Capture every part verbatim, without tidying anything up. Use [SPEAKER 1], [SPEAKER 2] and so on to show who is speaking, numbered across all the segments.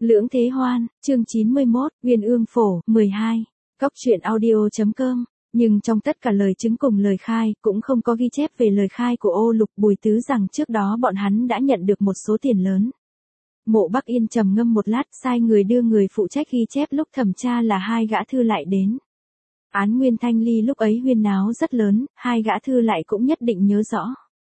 [SPEAKER 1] Lưỡng Thế Hoan, chương chín mươi mốt, Uyên Ương Phổ, mười hai. Cóc truyện audio.com. Nhưng trong tất cả lời chứng cùng lời khai, cũng không có ghi chép về lời khai của Ô Lục Bùi Tứ rằng trước đó bọn hắn đã nhận được một số tiền lớn. Mộ Bắc Yên trầm ngâm một lát, sai người đưa người phụ trách ghi chép lúc thẩm tra là hai gã thư lại đến. Án Nguyên Thanh Ly lúc ấy huyên náo rất lớn, hai gã thư lại cũng nhất định nhớ rõ.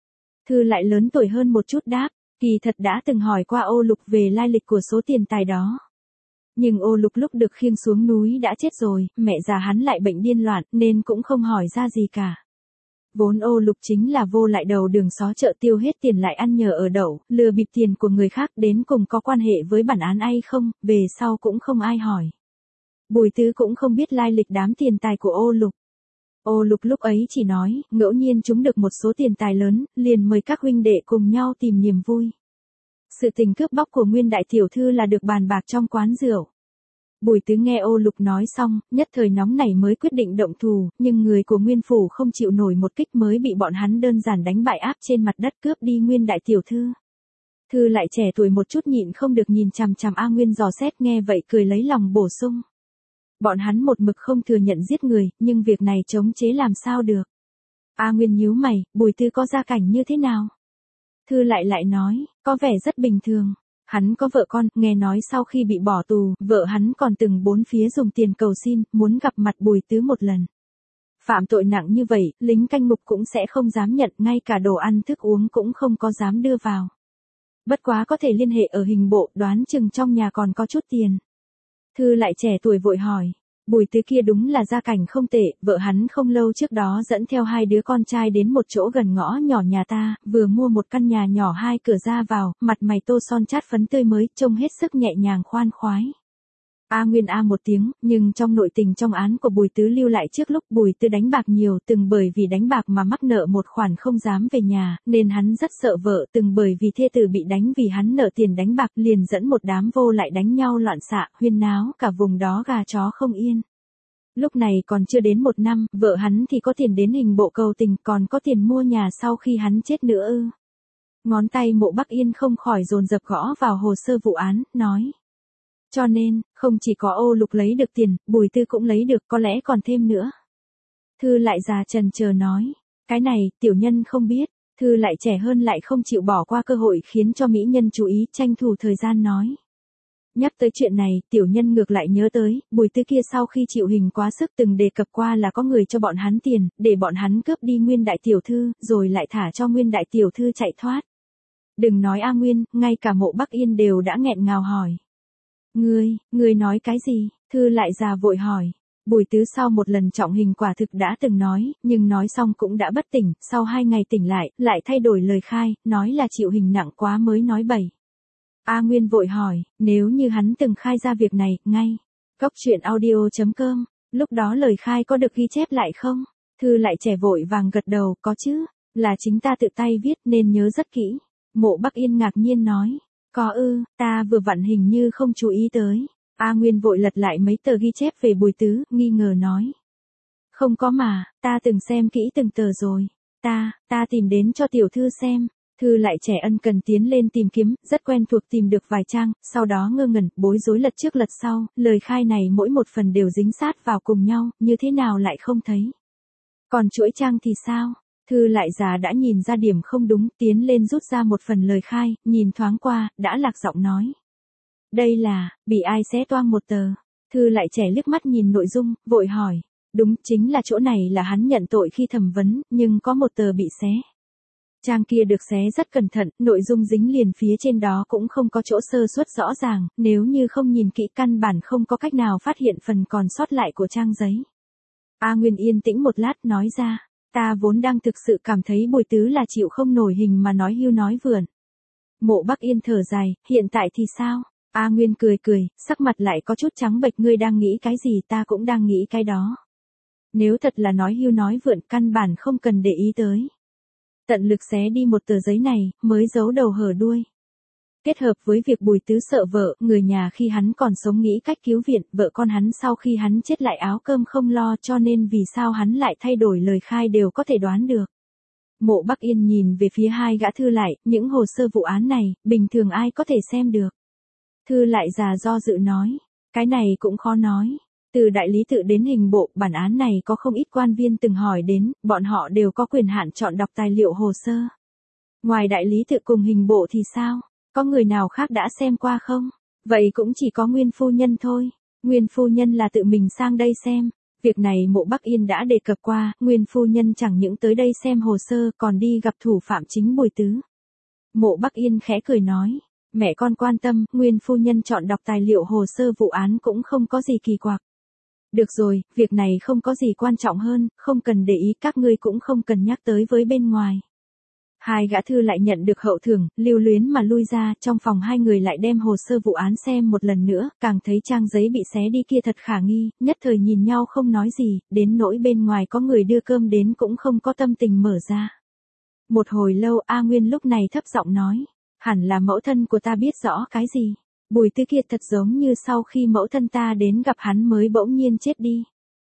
[SPEAKER 1] Thư lại lớn tuổi hơn một chút đáp, kỳ thật đã từng hỏi qua Ô Lục về lai lịch của số tiền tài đó. Nhưng Ô Lục lúc được khiêng xuống núi đã chết rồi, mẹ già hắn lại bệnh điên loạn nên cũng không hỏi ra gì cả. Vốn Ô Lục chính là vô lại đầu đường xó chợ tiêu hết tiền lại ăn nhờ ở đậu, lừa bịp tiền của người khác đến cùng có quan hệ với bản án hay không, về sau cũng không ai hỏi. Bùi Tứ cũng không biết lai lịch đám tiền tài của Ô Lục. Ô Lục lúc ấy chỉ nói, ngẫu nhiên chúng được một số tiền tài lớn, liền mời các huynh đệ cùng nhau tìm niềm vui. Sự tình cướp bóc của Nguyên đại tiểu thư là được bàn bạc trong quán rượu. Bùi Tứ nghe Ô Lục nói xong, nhất thời nóng nảy mới quyết định động thù, nhưng người của Nguyên phủ không chịu nổi một kích mới bị bọn hắn đơn giản đánh bại áp trên mặt đất cướp đi Nguyên đại tiểu thư. Thư lại trẻ tuổi một chút nhịn không được nhìn chằm chằm A Nguyên dò xét, nghe vậy cười lấy lòng bổ sung. Bọn hắn một mực không thừa nhận giết người, nhưng việc này chống chế làm sao được. A Nguyên nhíu mày, Bùi Tứ có gia cảnh như thế nào? Thư lại lại nói, có vẻ rất bình thường. Hắn có vợ con, nghe nói sau khi bị bỏ tù, vợ hắn còn từng bốn phía dùng tiền cầu xin, muốn gặp mặt Bùi Tứ một lần. Phạm tội nặng như vậy, lính canh ngục cũng sẽ không dám nhận, ngay cả đồ ăn thức uống cũng không có dám đưa vào. Bất quá có thể liên hệ ở hình bộ, đoán chừng trong nhà còn có chút tiền. Thư lại trẻ tuổi vội hỏi, Bùi Tứ kia đúng là gia cảnh không tệ, vợ hắn không lâu trước đó dẫn theo hai đứa con trai đến một chỗ gần ngõ nhỏ nhà ta, vừa mua một căn nhà nhỏ hai cửa ra vào, mặt mày tô son chát phấn tươi mới, trông hết sức nhẹ nhàng khoan khoái. A Nguyên a một tiếng, nhưng trong nội tình trong án của Bùi Tứ lưu lại trước lúc Bùi Tứ đánh bạc nhiều, từng bởi vì đánh bạc mà mắc nợ một khoản không dám về nhà, nên hắn rất sợ vợ, từng bởi vì thê tử bị đánh vì hắn nợ tiền đánh bạc liền dẫn một đám vô lại đánh nhau loạn xạ, huyên náo, cả vùng đó gà chó không yên. Lúc này còn chưa đến một năm, vợ hắn thì có tiền đến hình bộ cầu tình, còn có tiền mua nhà sau khi hắn chết nữa ư. Ngón tay Mộ Bắc Yên không khỏi dồn dập gõ vào hồ sơ vụ án, nói. Cho nên, không chỉ có Ô Lục lấy được tiền, Bùi Tứ cũng lấy được, có lẽ còn thêm nữa. Thư lại già trần chờ nói, cái này, tiểu nhân không biết. Thư lại trẻ hơn lại không chịu bỏ qua cơ hội khiến cho mỹ nhân chú ý, tranh thủ thời gian nói. Nhắc tới chuyện này, tiểu nhân ngược lại nhớ tới, Bùi Tứ kia sau khi chịu hình quá sức từng đề cập qua là có người cho bọn hắn tiền, để bọn hắn cướp đi Nguyên đại tiểu thư, rồi lại thả cho Nguyên đại tiểu thư chạy thoát. Đừng nói A Nguyên, ngay cả Mộ Bắc Yên đều đã nghẹn ngào hỏi. Ngươi, ngươi nói cái gì? Thư lại già vội hỏi. Bùi Tứ sau một lần trọng hình quả thực đã từng nói, nhưng nói xong cũng đã bất tỉnh, sau hai ngày tỉnh lại, lại thay đổi lời khai, nói là chịu hình nặng quá mới nói bậy. A Nguyên vội hỏi, nếu như hắn từng khai ra việc này, ngay. Cóc truyện audio.com, lúc đó lời khai có được ghi chép lại không? Thư lại trẻ vội vàng gật đầu, có chứ, là chính ta tự tay viết nên nhớ rất kỹ. Mộ Bắc Yên ngạc nhiên nói. Có ư, ta vừa vặn hình như không chú ý tới. A Nguyên vội lật lại mấy tờ ghi chép về Bùi Tứ, nghi ngờ nói. Không có mà, ta từng xem kỹ từng tờ rồi. Ta, ta tìm đến cho tiểu thư xem. Thư lại trẻ ân cần tiến lên tìm kiếm, rất quen thuộc tìm được vài trang, sau đó ngơ ngẩn, bối rối lật trước lật sau, lời khai này mỗi một phần đều dính sát vào cùng nhau, như thế nào lại không thấy. Còn chuỗi trang thì sao? Thư lại già đã nhìn ra điểm không đúng, tiến lên rút ra một phần lời khai, nhìn thoáng qua, đã lạc giọng nói. Đây là, bị ai xé toang một tờ. Thư lại trẻ liếc mắt nhìn nội dung, vội hỏi. Đúng, chính là chỗ này là hắn nhận tội khi thẩm vấn, nhưng có một tờ bị xé. Trang kia được xé rất cẩn thận, nội dung dính liền phía trên đó cũng không có chỗ sơ suất rõ ràng, nếu như không nhìn kỹ căn bản không có cách nào phát hiện phần còn sót lại của trang giấy. A Nguyên yên tĩnh một lát nói ra. Ta vốn đang thực sự cảm thấy Bùi Tứ là chịu không nổi hình mà nói hưu nói vượn. Mộ Bắc Yên thở dài, hiện tại thì sao? A Nguyên cười cười, sắc mặt lại có chút trắng bệch, ngươi đang nghĩ cái gì ta cũng đang nghĩ cái đó. Nếu thật là nói hưu nói vượn căn bản không cần để ý tới. Tận lực xé đi một tờ giấy này, mới giấu đầu hở đuôi. Kết hợp với việc Bùi Tứ sợ vợ, người nhà khi hắn còn sống nghĩ cách cứu viện, vợ con hắn sau khi hắn chết lại áo cơm không lo, cho nên vì sao hắn lại thay đổi lời khai đều có thể đoán được. Mộ Bắc Yên nhìn về phía hai gã thư lại, những hồ sơ vụ án này, bình thường ai có thể xem được. Thư lại già do dự nói, cái này cũng khó nói. Từ đại lý tự đến hình bộ, bản án này có không ít quan viên từng hỏi đến, bọn họ đều có quyền hạn chọn đọc tài liệu hồ sơ. Ngoài đại lý tự cùng hình bộ thì sao? Có người nào khác đã xem qua không? Vậy cũng chỉ có Nguyên phu nhân thôi. Nguyên phu nhân là tự mình sang đây xem. Việc này Mộ Bắc Yên đã đề cập qua, Nguyên phu nhân chẳng những tới đây xem hồ sơ còn đi gặp thủ phạm chính Bùi Tứ. Mộ Bắc Yên khẽ cười nói, mẹ con quan tâm, Nguyên phu nhân chọn đọc tài liệu hồ sơ vụ án cũng không có gì kỳ quặc. Được rồi, việc này không có gì quan trọng hơn, không cần để ý, các ngươi cũng không cần nhắc tới với bên ngoài. Hai gã thư lại nhận được hậu thưởng, lưu luyến mà lui ra, trong phòng hai người lại đem hồ sơ vụ án xem một lần nữa, càng thấy trang giấy bị xé đi kia thật khả nghi, nhất thời nhìn nhau không nói gì, đến nỗi bên ngoài có người đưa cơm đến cũng không có tâm tình mở ra. Một hồi lâu A Nguyên lúc này thấp giọng nói, hẳn là mẫu thân của ta biết rõ cái gì. Bùi Tứ kia thật giống như sau khi mẫu thân ta đến gặp hắn mới bỗng nhiên chết đi.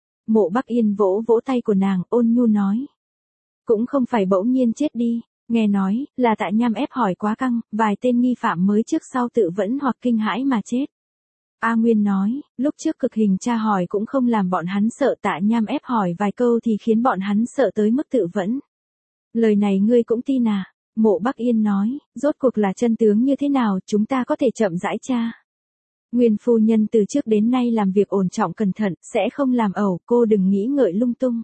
[SPEAKER 1] Mộ Bắc Yên vỗ vỗ tay của nàng, ôn nhu nói. Cũng không phải bỗng nhiên chết đi, nghe nói, là Tạ Nham ép hỏi quá căng, vài tên nghi phạm mới trước sau tự vẫn hoặc kinh hãi mà chết. A Nguyên nói, lúc trước cực hình tra hỏi cũng không làm bọn hắn sợ, Tạ Nham ép hỏi vài câu thì khiến bọn hắn sợ tới mức tự vẫn. Lời này ngươi cũng tin à? Mộ Bắc Yên nói, rốt cuộc là chân tướng như thế nào, chúng ta có thể chậm rãi tra. Nguyên phu nhân từ trước đến nay làm việc ổn trọng cẩn thận, sẽ không làm ẩu, cô đừng nghĩ ngợi lung tung.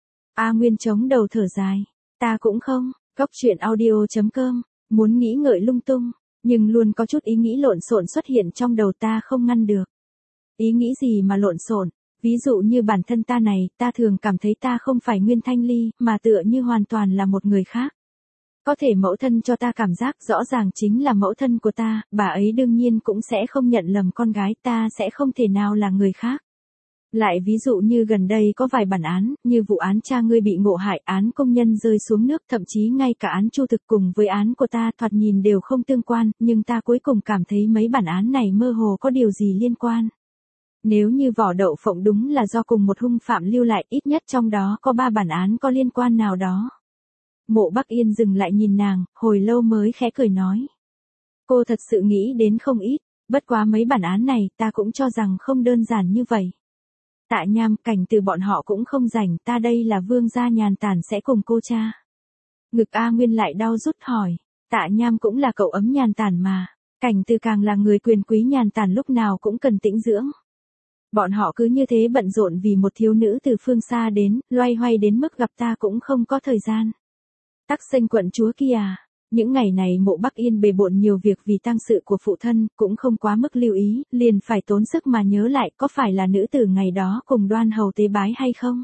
[SPEAKER 1] A Nguyên chống đầu thở dài, ta cũng không. Góc truyện audio chấm com, muốn nghĩ ngợi lung tung, nhưng luôn có chút ý nghĩ lộn xộn xuất hiện trong đầu ta không ngăn được. Ý nghĩ gì mà lộn xộn? Ví dụ như bản thân ta này, ta thường cảm thấy ta không phải Nguyên Thanh Ly, mà tựa như hoàn toàn là một người khác. Có thể mẫu thân cho ta cảm giác rõ ràng chính là mẫu thân của ta, bà ấy đương nhiên cũng sẽ không nhận lầm con gái, ta sẽ không thể nào là người khác. Lại ví dụ như gần đây có vài bản án, như vụ án cha ngươi bị ngộ hại, án công nhân rơi xuống nước, thậm chí ngay cả án Chu Thực cùng với án của ta thoạt nhìn đều không tương quan, nhưng ta cuối cùng cảm thấy mấy bản án này mơ hồ có điều gì liên quan. Nếu như vỏ đậu phộng đúng là do cùng một hung phạm lưu lại, ít nhất trong đó có ba bản án có liên quan nào đó. Mộ Bắc Yên dừng lại nhìn nàng, hồi lâu mới khẽ cười nói. Cô thật sự nghĩ đến không ít, bất quá mấy bản án này ta cũng cho rằng không đơn giản như vậy. Tạ Nham, Cảnh Từ bọn họ cũng không rảnh, ta đây là vương gia nhàn tản sẽ cùng cô cha. Ngực A Nguyên lại đau rút hỏi, Tạ Nham cũng là cậu ấm nhàn tản mà, Cảnh Từ càng là người quyền quý nhàn tản lúc nào cũng cần tĩnh dưỡng. Bọn họ cứ như thế bận rộn vì một thiếu nữ từ phương xa đến, loay hoay đến mức gặp ta cũng không có thời gian. Tắc Xanh quận chúa kia, những ngày này Mộ Bắc Yên bề bộn nhiều việc vì tang sự của phụ thân, cũng không quá mức lưu ý, liền phải tốn sức mà nhớ lại có phải là nữ tử ngày đó cùng Đoan hầu tế bái hay không.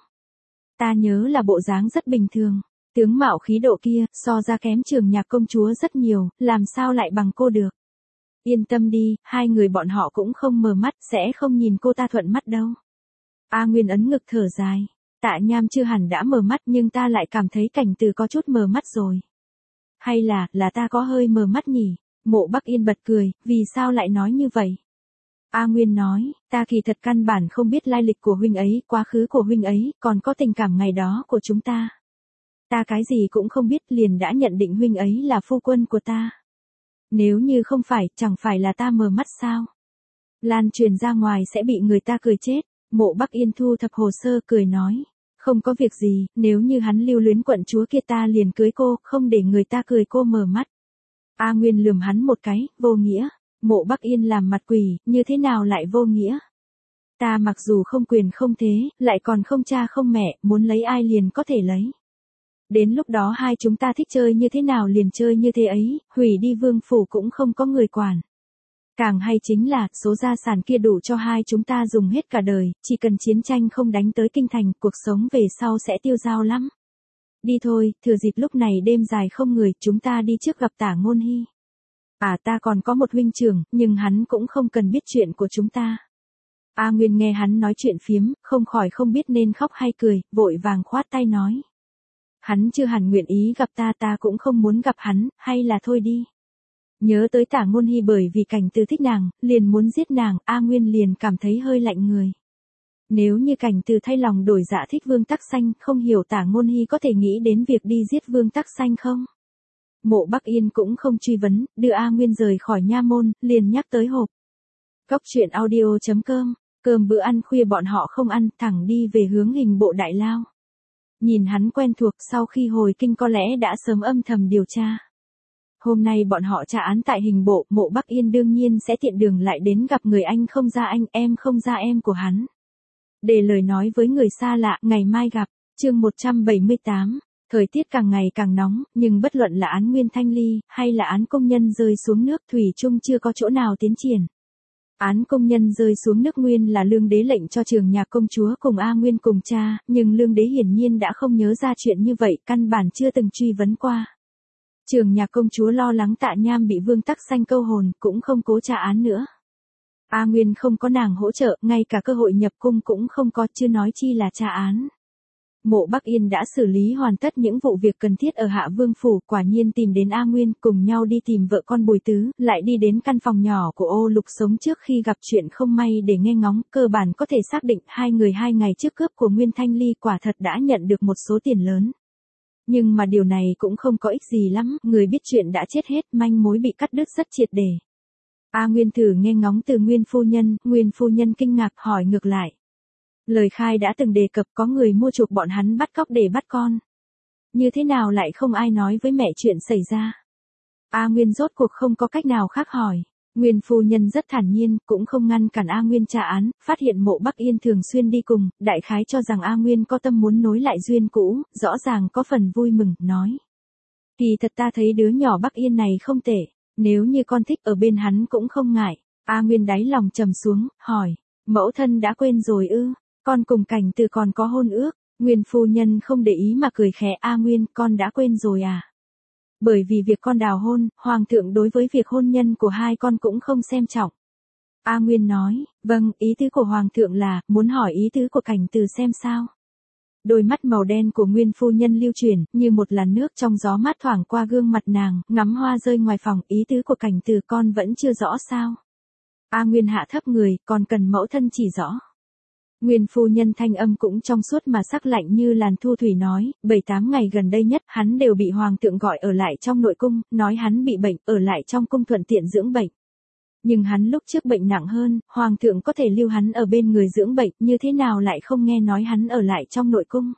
[SPEAKER 1] Ta nhớ là bộ dáng rất bình thường, tướng mạo khí độ kia, so ra kém Trường Nhạc công chúa rất nhiều, làm sao lại bằng cô được. Yên tâm đi, hai người bọn họ cũng không mờ mắt, sẽ không nhìn cô ta thuận mắt đâu. A Nguyên ấn ngực thở dài. Tạ Nham chưa hẳn đã mờ mắt nhưng ta lại cảm thấy Cảnh Từ có chút mờ mắt rồi. Hay là, là ta có hơi mờ mắt nhỉ? Mộ Bắc Yên bật cười, vì sao lại nói như vậy? A Nguyên nói, ta kỳ thật căn bản không biết lai lịch của huynh ấy, quá khứ của huynh ấy, còn có tình cảm ngày đó của chúng ta. Ta cái gì cũng không biết liền đã nhận định huynh ấy là phu quân của ta. Nếu như không phải, chẳng phải là ta mờ mắt sao? Lan truyền ra ngoài sẽ bị người ta cười chết. Mộ Bắc Yên thu thập hồ sơ cười nói. Không có việc gì, nếu như hắn lưu luyến quận chúa kia ta liền cưới cô, không để người ta cười cô mờ mắt. A Nguyên lườm hắn một cái, vô nghĩa. Mộ Bắc Yên làm mặt quỷ, như thế nào lại vô nghĩa? Ta mặc dù không quyền không thế, lại còn không cha không mẹ, muốn lấy ai liền có thể lấy. Đến lúc đó hai chúng ta thích chơi như thế nào liền chơi như thế ấy, hủy đi vương phủ cũng không có người quản. Càng hay chính là, số gia sản kia đủ cho hai chúng ta dùng hết cả đời, chỉ cần chiến tranh không đánh tới kinh thành, cuộc sống về sau sẽ tiêu dao lắm. Đi thôi, thừa dịp lúc này đêm dài không người, chúng ta đi trước gặp Tả Ngôn Hy. À ta còn có một huynh trưởng, nhưng hắn cũng không cần biết chuyện của chúng ta. A Nguyên nghe hắn nói chuyện phiếm, không khỏi không biết nên khóc hay cười, vội vàng khoát tay nói. Hắn chưa hẳn nguyện ý gặp ta, ta cũng không muốn gặp hắn, hay là thôi đi. Nhớ tới Tả Ngôn Hy bởi vì Cảnh Từ thích nàng, liền muốn giết nàng, A Nguyên liền cảm thấy hơi lạnh người. Nếu như Cảnh Từ thay lòng đổi dạ thích Vương Tắc Xanh, không hiểu Tả Ngôn Hy có thể nghĩ đến việc đi giết Vương Tắc Xanh không? Mộ Bắc Yên cũng không truy vấn, đưa A Nguyên rời khỏi nha môn, liền nhắc tới hộp. Cốc truyện audio chấm com, cơm bữa ăn khuya bọn họ không ăn, thẳng đi về hướng hình bộ đại lao. Nhìn hắn quen thuộc, sau khi hồi kinh có lẽ đã sớm âm thầm điều tra. Hôm nay bọn họ tra án tại hình bộ, Mộ Bắc Yên đương nhiên sẽ tiện đường lại đến gặp người anh không ra anh, em không ra em của hắn. Để lời nói với người xa lạ, ngày mai gặp, chương một trăm bảy mươi tám. Thời tiết càng ngày càng nóng, nhưng bất luận là án Nguyên Thanh Ly, hay là án công nhân rơi xuống nước thủy chung chưa có chỗ nào tiến triển. Án công nhân rơi xuống nước nguyên là Lương Đế lệnh cho Trường Nhạc công chúa cùng A Nguyên cùng cha, nhưng Lương Đế hiển nhiên đã không nhớ ra chuyện như vậy, căn bản chưa từng truy vấn qua. Trường Nhạc công chúa lo lắng Tạ Nham bị Vương Tắc Xanh câu hồn, cũng không cố tra án nữa. A Nguyên không có nàng hỗ trợ, ngay cả cơ hội nhập cung cũng không có, chưa nói chi là tra án. Mộ Bắc Yên đã xử lý hoàn tất những vụ việc cần thiết ở Hạ Vương Phủ, quả nhiên tìm đến A Nguyên, cùng nhau đi tìm vợ con Bùi Tứ, lại đi đến căn phòng nhỏ của Ô Lục sống trước khi gặp chuyện không may để nghe ngóng, cơ bản có thể xác định hai người hai ngày trước cướp của Nguyên Thanh Ly quả thật đã nhận được một số tiền lớn. Nhưng mà điều này cũng không có ích gì lắm, người biết chuyện đã chết hết, manh mối bị cắt đứt rất triệt để. A Nguyên thử nghe ngóng từ Nguyên phu nhân, Nguyên phu nhân kinh ngạc hỏi ngược lại. Lời khai đã từng đề cập có người mua chuộc bọn hắn bắt cóc để bắt con. Như thế nào lại không ai nói với mẹ chuyện xảy ra? A Nguyên rốt cuộc không có cách nào khác hỏi. Nguyên phu nhân rất thản nhiên, cũng không ngăn cản A Nguyên tra án, phát hiện Mộ Bắc Yên thường xuyên đi cùng, đại khái cho rằng A Nguyên có tâm muốn nối lại duyên cũ, rõ ràng có phần vui mừng, nói. Kỳ thật ta thấy đứa nhỏ Bắc Yên này không tệ, nếu như con thích ở bên hắn cũng không ngại. A Nguyên đáy lòng trầm xuống, hỏi, mẫu thân đã quên rồi ư? Con cùng Cảnh Từ còn có hôn ước. Nguyên phu nhân không để ý mà cười khẽ, A Nguyên, con đã quên rồi à? Bởi vì việc con đào hôn, Hoàng thượng đối với việc hôn nhân của hai con cũng không xem trọng. A Nguyên nói, vâng, ý tứ của Hoàng thượng là, muốn hỏi ý tứ của Cảnh Từ xem sao. Đôi mắt màu đen của Nguyên phu nhân lưu chuyển, như một làn nước trong gió mát thoảng qua gương mặt nàng, ngắm hoa rơi ngoài phòng, ý tứ của Cảnh Từ con vẫn chưa rõ sao. A Nguyên hạ thấp người, còn cần mẫu thân chỉ rõ. Nguyên phu nhân thanh âm cũng trong suốt mà sắc lạnh như làn thu thủy nói, bảy tám ngày gần đây nhất hắn đều bị Hoàng thượng gọi ở lại trong nội cung, nói hắn bị bệnh, ở lại trong cung thuận tiện dưỡng bệnh. Nhưng hắn lúc trước bệnh nặng hơn, Hoàng thượng có thể lưu hắn ở bên người dưỡng bệnh, như thế nào lại không nghe nói hắn ở lại trong nội cung.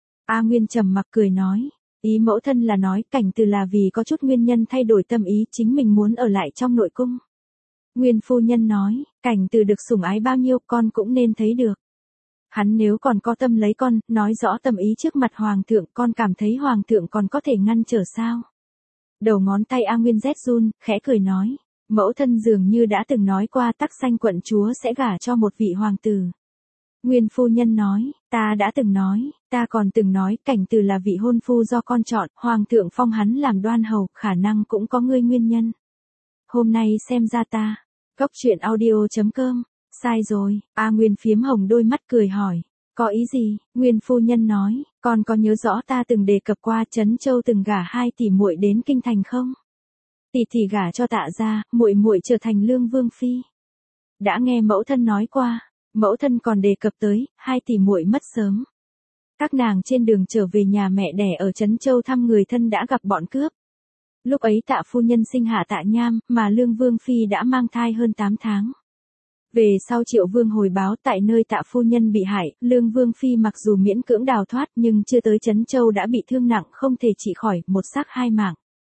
[SPEAKER 1] A Nguyên trầm mặc cười nói, ý mẫu thân là nói Cảnh Từ là vì có chút nguyên nhân thay đổi tâm ý, chính mình muốn ở lại trong nội cung. Nguyên phu nhân nói, Cảnh Từ được sủng ái bao nhiêu con cũng nên thấy được. Hắn nếu còn có tâm lấy con, nói rõ tâm ý trước mặt Hoàng thượng, con cảm thấy Hoàng thượng còn có thể ngăn trở sao? Đầu ngón tay A Nguyên rét run, khẽ cười nói, mẫu thân dường như đã từng nói qua Tắc Xanh quận chúa sẽ gả cho một vị hoàng tử. Nguyên phu nhân nói, ta đã từng nói, ta còn từng nói Cảnh Từ là vị hôn phu do con chọn, Hoàng thượng phong hắn làm đoan hầu, khả năng cũng có ngươi nguyên nhân. Hôm nay xem ra ta, cốc truyện audio chấm com. Sai rồi, A Nguyên phiếm hồng đôi mắt cười hỏi, có ý gì? Nguyên phu nhân nói, con có nhớ rõ ta từng đề cập qua Trấn Châu từng gả hai tỷ muội đến kinh thành không? Tỷ tỷ gả cho Tạ gia, muội muội trở thành Lương Vương phi. Đã nghe mẫu thân nói qua, mẫu thân còn đề cập tới hai tỷ muội mất sớm. Các nàng trên đường trở về nhà mẹ đẻ ở Trấn Châu thăm người thân đã gặp bọn cướp. Lúc ấy Tạ phu nhân sinh hạ Tạ Nham, mà Lương Vương phi đã mang thai hơn tám tháng. Về sau Triệu Vương hồi báo tại nơi Tạ phu nhân bị hại, Lương Vương phi mặc dù miễn cưỡng đào thoát nhưng chưa tới Trấn Châu đã bị thương nặng không thể trị khỏi, một xác hai mạng.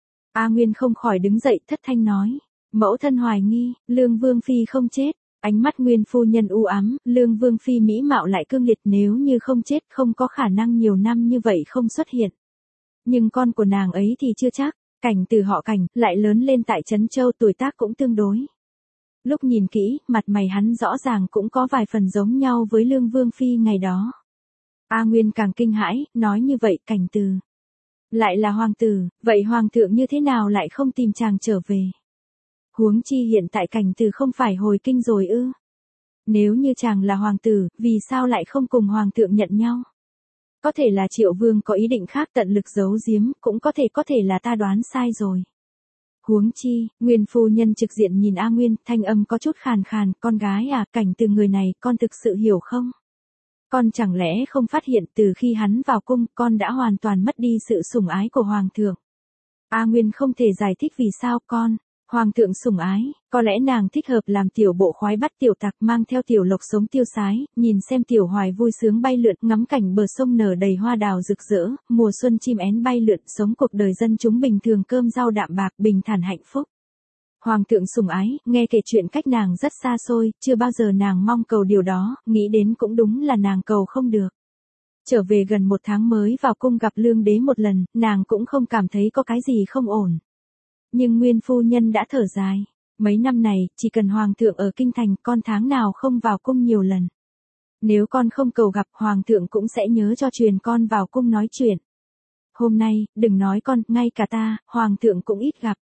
[SPEAKER 1] A Nguyên không khỏi đứng dậy thất thanh nói, mẫu thân hoài nghi, Lương Vương phi không chết. Ánh mắt Nguyên phu nhân u ám, Lương Vương phi mỹ mạo lại cương liệt, nếu như không chết không có khả năng nhiều năm như vậy không xuất hiện. Nhưng con của nàng ấy thì chưa chắc, Cảnh Từ họ Cảnh, lại lớn lên tại Trấn Châu, tuổi tác cũng tương đối. Lúc nhìn kỹ, mặt mày hắn rõ ràng cũng có vài phần giống nhau với Lương Vương phi ngày đó. A Nguyên càng kinh hãi, nói như vậy Cảnh Từ lại là hoàng tử, vậy hoàng thượng như thế nào lại không tìm chàng trở về? Huống chi hiện tại Cảnh Từ không phải hồi kinh rồi ư? Nếu như chàng là hoàng tử, vì sao lại không cùng hoàng thượng nhận nhau? Có thể là Triệu Vương có ý định khác tận lực giấu giếm, cũng có thể có thể là ta đoán sai rồi. Huống chi, Nguyên phu nhân trực diện nhìn A Nguyên, thanh âm có chút khàn khàn, con gái à, Cảnh Từ người này, con thực sự hiểu không? Con chẳng lẽ không phát hiện từ khi hắn vào cung, con đã hoàn toàn mất đi sự sủng ái của Hoàng thượng. A Nguyên không thể giải thích vì sao con, Hoàng thượng sủng ái, có lẽ nàng thích hợp làm tiểu bộ khoái bắt tiểu tặc mang theo tiểu lộc sống tiêu sái, nhìn xem tiểu hoài vui sướng bay lượn ngắm cảnh bờ sông nở đầy hoa đào rực rỡ, mùa xuân chim én bay lượn sống cuộc đời dân chúng bình thường cơm rau đạm bạc bình thản hạnh phúc. Hoàng thượng sủng ái, nghe kể chuyện cách nàng rất xa xôi, chưa bao giờ nàng mong cầu điều đó, nghĩ đến cũng đúng là nàng cầu không được. Trở về gần một tháng mới vào cung gặp lương đế một lần, nàng cũng không cảm thấy có cái gì không ổn. Nhưng nguyên phu nhân đã thở dài. Mấy năm này, chỉ cần hoàng thượng ở kinh thành, con tháng nào không vào cung nhiều lần. Nếu con không cầu gặp hoàng thượng cũng sẽ nhớ cho truyền con vào cung nói chuyện. Hôm nay, đừng nói con, ngay cả ta, hoàng thượng cũng ít gặp.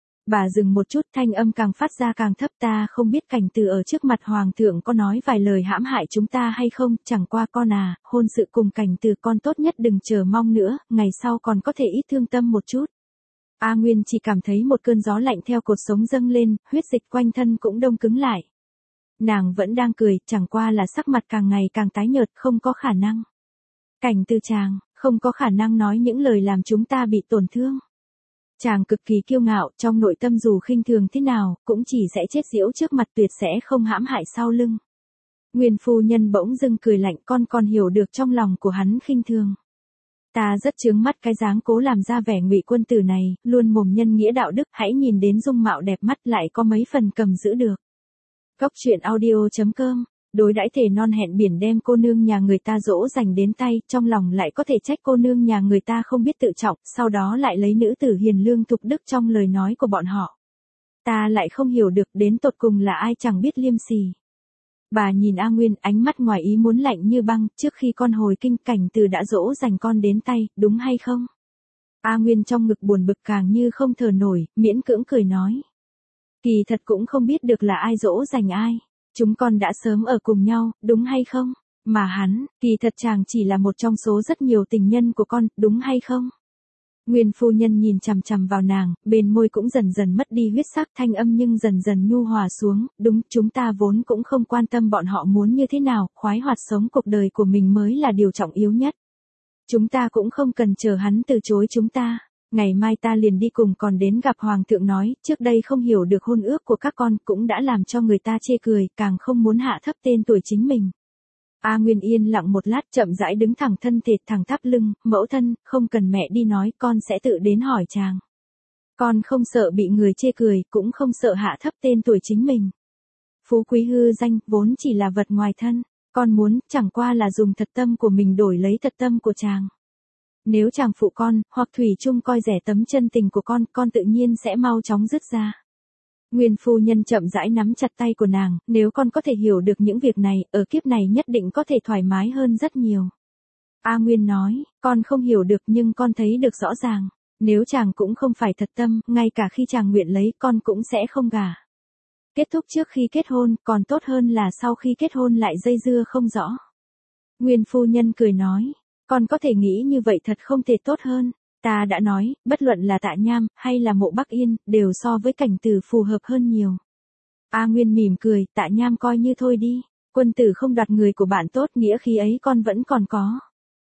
[SPEAKER 1] Bà dừng một chút, thanh âm càng phát ra càng thấp, ta không biết Cảnh Từ ở trước mặt hoàng thượng có nói vài lời hãm hại chúng ta hay không, chẳng qua con à, hôn sự cùng Cảnh Từ con tốt nhất đừng chờ mong nữa, ngày sau còn có thể ít thương tâm một chút. A Nguyên chỉ cảm thấy một cơn gió lạnh theo cột sống dâng lên, huyết dịch quanh thân cũng đông cứng lại. Nàng vẫn đang cười, chẳng qua là sắc mặt càng ngày càng tái nhợt, không có khả năng. Cảnh Từ chàng, không có khả năng nói những lời làm chúng ta bị tổn thương. Chàng cực kỳ kiêu ngạo, trong nội tâm dù khinh thường thế nào, cũng chỉ sẽ chết giễu trước mặt, tuyệt sẽ không hãm hại sau lưng. Nguyên phu nhân bỗng dưng cười lạnh, con còn hiểu được trong lòng của hắn khinh thường. Ta rất chướng mắt cái dáng cố làm ra vẻ ngụy quân tử này, luôn mồm nhân nghĩa đạo đức, hãy nhìn đến dung mạo đẹp mắt lại có mấy phần cầm giữ được. Cốc truyện audio chấm com, đối đãi thể non hẹn biển đem cô nương nhà người ta dỗ dành đến tay, trong lòng lại có thể trách cô nương nhà người ta không biết tự trọng, sau đó lại lấy nữ tử hiền lương thục đức trong lời nói của bọn họ. Ta lại không hiểu được đến tột cùng là ai chẳng biết liêm sỉ. Bà nhìn A Nguyên, ánh mắt ngoài ý muốn lạnh như băng, trước khi con hồi kinh Cảnh Từ đã dỗ dành con đến tay, đúng hay không? A Nguyên trong ngực buồn bực càng như không thở nổi, miễn cưỡng cười nói. Kỳ thật cũng không biết được là ai dỗ dành ai. Chúng con đã sớm ở cùng nhau, đúng hay không? Mà hắn, kỳ thật chàng chỉ là một trong số rất nhiều tình nhân của con, đúng hay không? Nguyên phu nhân nhìn chằm chằm vào nàng, bên môi cũng dần dần mất đi huyết sắc, thanh âm nhưng dần dần nhu hòa xuống, đúng, chúng ta vốn cũng không quan tâm bọn họ muốn như thế nào, khoái hoạt sống cuộc đời của mình mới là điều trọng yếu nhất. Chúng ta cũng không cần chờ hắn từ chối chúng ta. Ngày mai ta liền đi cùng còn đến gặp hoàng thượng nói, trước đây không hiểu được hôn ước của các con cũng đã làm cho người ta chê cười, càng không muốn hạ thấp tên tuổi chính mình. A Nguyên yên lặng một lát, chậm rãi đứng thẳng thân thể, thẳng thắp lưng, mẫu thân, không cần mẹ đi nói, con sẽ tự đến hỏi chàng. Con không sợ bị người chê cười, cũng không sợ hạ thấp tên tuổi chính mình. Phú quý hư danh, vốn chỉ là vật ngoài thân, con muốn, chẳng qua là dùng thật tâm của mình đổi lấy thật tâm của chàng. Nếu chàng phụ con, hoặc thủy chung coi rẻ tấm chân tình của con, con tự nhiên sẽ mau chóng dứt ra. Nguyên phu nhân chậm rãi nắm chặt tay của nàng, nếu con có thể hiểu được những việc này, ở kiếp này nhất định có thể thoải mái hơn rất nhiều. A Nguyên nói, con không hiểu được nhưng con thấy được rõ ràng. Nếu chàng cũng không phải thật tâm, ngay cả khi chàng nguyện lấy, con cũng sẽ không gả. Kết thúc trước khi kết hôn, còn tốt hơn là sau khi kết hôn lại dây dưa không rõ. Nguyên phu nhân cười nói. Con có thể nghĩ như vậy thật không thể tốt hơn. Ta đã nói, bất luận là Tạ Nham, hay là Mộ Bắc Yên, đều so với Cảnh Từ phù hợp hơn nhiều. A Nguyên mỉm cười, Tạ Nham coi như thôi đi. Quân tử không đoạt người của bạn tốt, nghĩa khí ấy con vẫn còn có.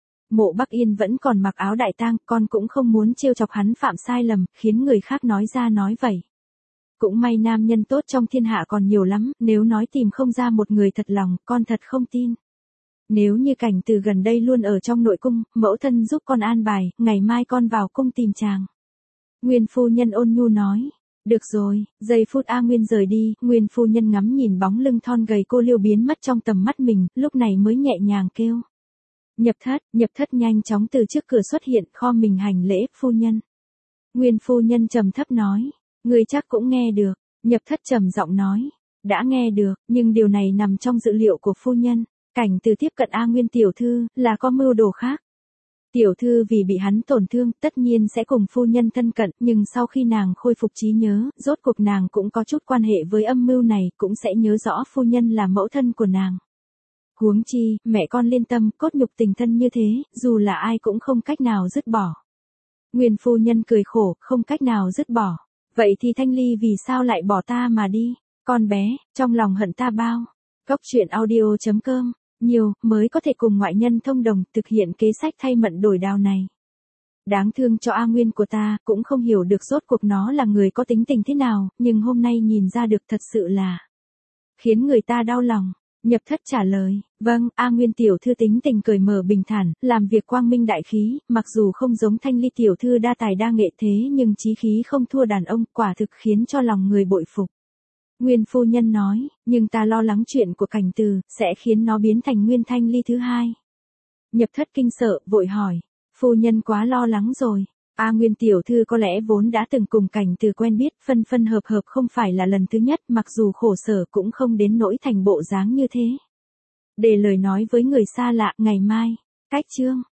[SPEAKER 1] Mộ Bắc Yên vẫn còn mặc áo đại tang, con cũng không muốn trêu chọc hắn phạm sai lầm, khiến người khác nói ra nói vậy. Cũng may nam nhân tốt trong thiên hạ còn nhiều lắm, nếu nói tìm không ra một người thật lòng, con thật không tin. Nếu như Cảnh Từ gần đây luôn ở trong nội cung, mẫu thân giúp con an bài, ngày mai con vào cung tìm chàng. Nguyên phu nhân ôn nhu nói. Được rồi, giây phút A Nguyên rời đi, Nguyên phu nhân ngắm nhìn bóng lưng thon gầy cô liêu biến mất trong tầm mắt mình, lúc này mới nhẹ nhàng kêu. Nhập thất, nhập thất nhanh chóng từ trước cửa xuất hiện, kho mình hành lễ, phu nhân. Nguyên phu nhân trầm thấp nói. Người chắc cũng nghe được, nhập thất trầm giọng nói. Đã nghe được, nhưng điều này nằm trong dữ liệu của phu nhân. Cảnh Từ tiếp cận A Nguyên tiểu thư, là có mưu đồ khác. Tiểu thư vì bị hắn tổn thương, tất nhiên sẽ cùng phu nhân thân cận, nhưng sau khi nàng khôi phục trí nhớ, rốt cuộc nàng cũng có chút quan hệ với âm mưu này, cũng sẽ nhớ rõ phu nhân là mẫu thân của nàng. Huống chi, mẹ con liên tâm, cốt nhục tình thân như thế, dù là ai cũng không cách nào dứt bỏ. Nguyên phu nhân cười khổ, không cách nào dứt bỏ. Vậy thì Thanh Ly vì sao lại bỏ ta mà đi? Con bé, trong lòng hận ta bao. Cốc truyện audio chấm com, nhiều, mới có thể cùng ngoại nhân thông đồng, thực hiện kế sách thay mận đổi đao này. Đáng thương cho A Nguyên của ta, cũng không hiểu được rốt cuộc nó là người có tính tình thế nào, nhưng hôm nay nhìn ra được thật sự là khiến người ta đau lòng. Nhập Thất trả lời, vâng, A Nguyên tiểu thư tính tình cởi mở bình thản, làm việc quang minh đại khí, mặc dù không giống Thanh Ly tiểu thư đa tài đa nghệ thế nhưng chí khí không thua đàn ông, quả thực khiến cho lòng người bội phục. Nguyên phu nhân nói, nhưng ta lo lắng chuyện của Cảnh Từ, sẽ khiến nó biến thành Nguyên Thanh Ly thứ hai. Nhập Thất kinh sợ, vội hỏi, phu nhân quá lo lắng rồi. A Nguyên tiểu thư có lẽ vốn đã từng cùng Cảnh Từ quen biết, phân phân hợp hợp không phải là lần thứ nhất, mặc dù khổ sở cũng không đến nỗi thành bộ dáng như thế. Để lời nói với người xa lạ, ngày mai, cách chương.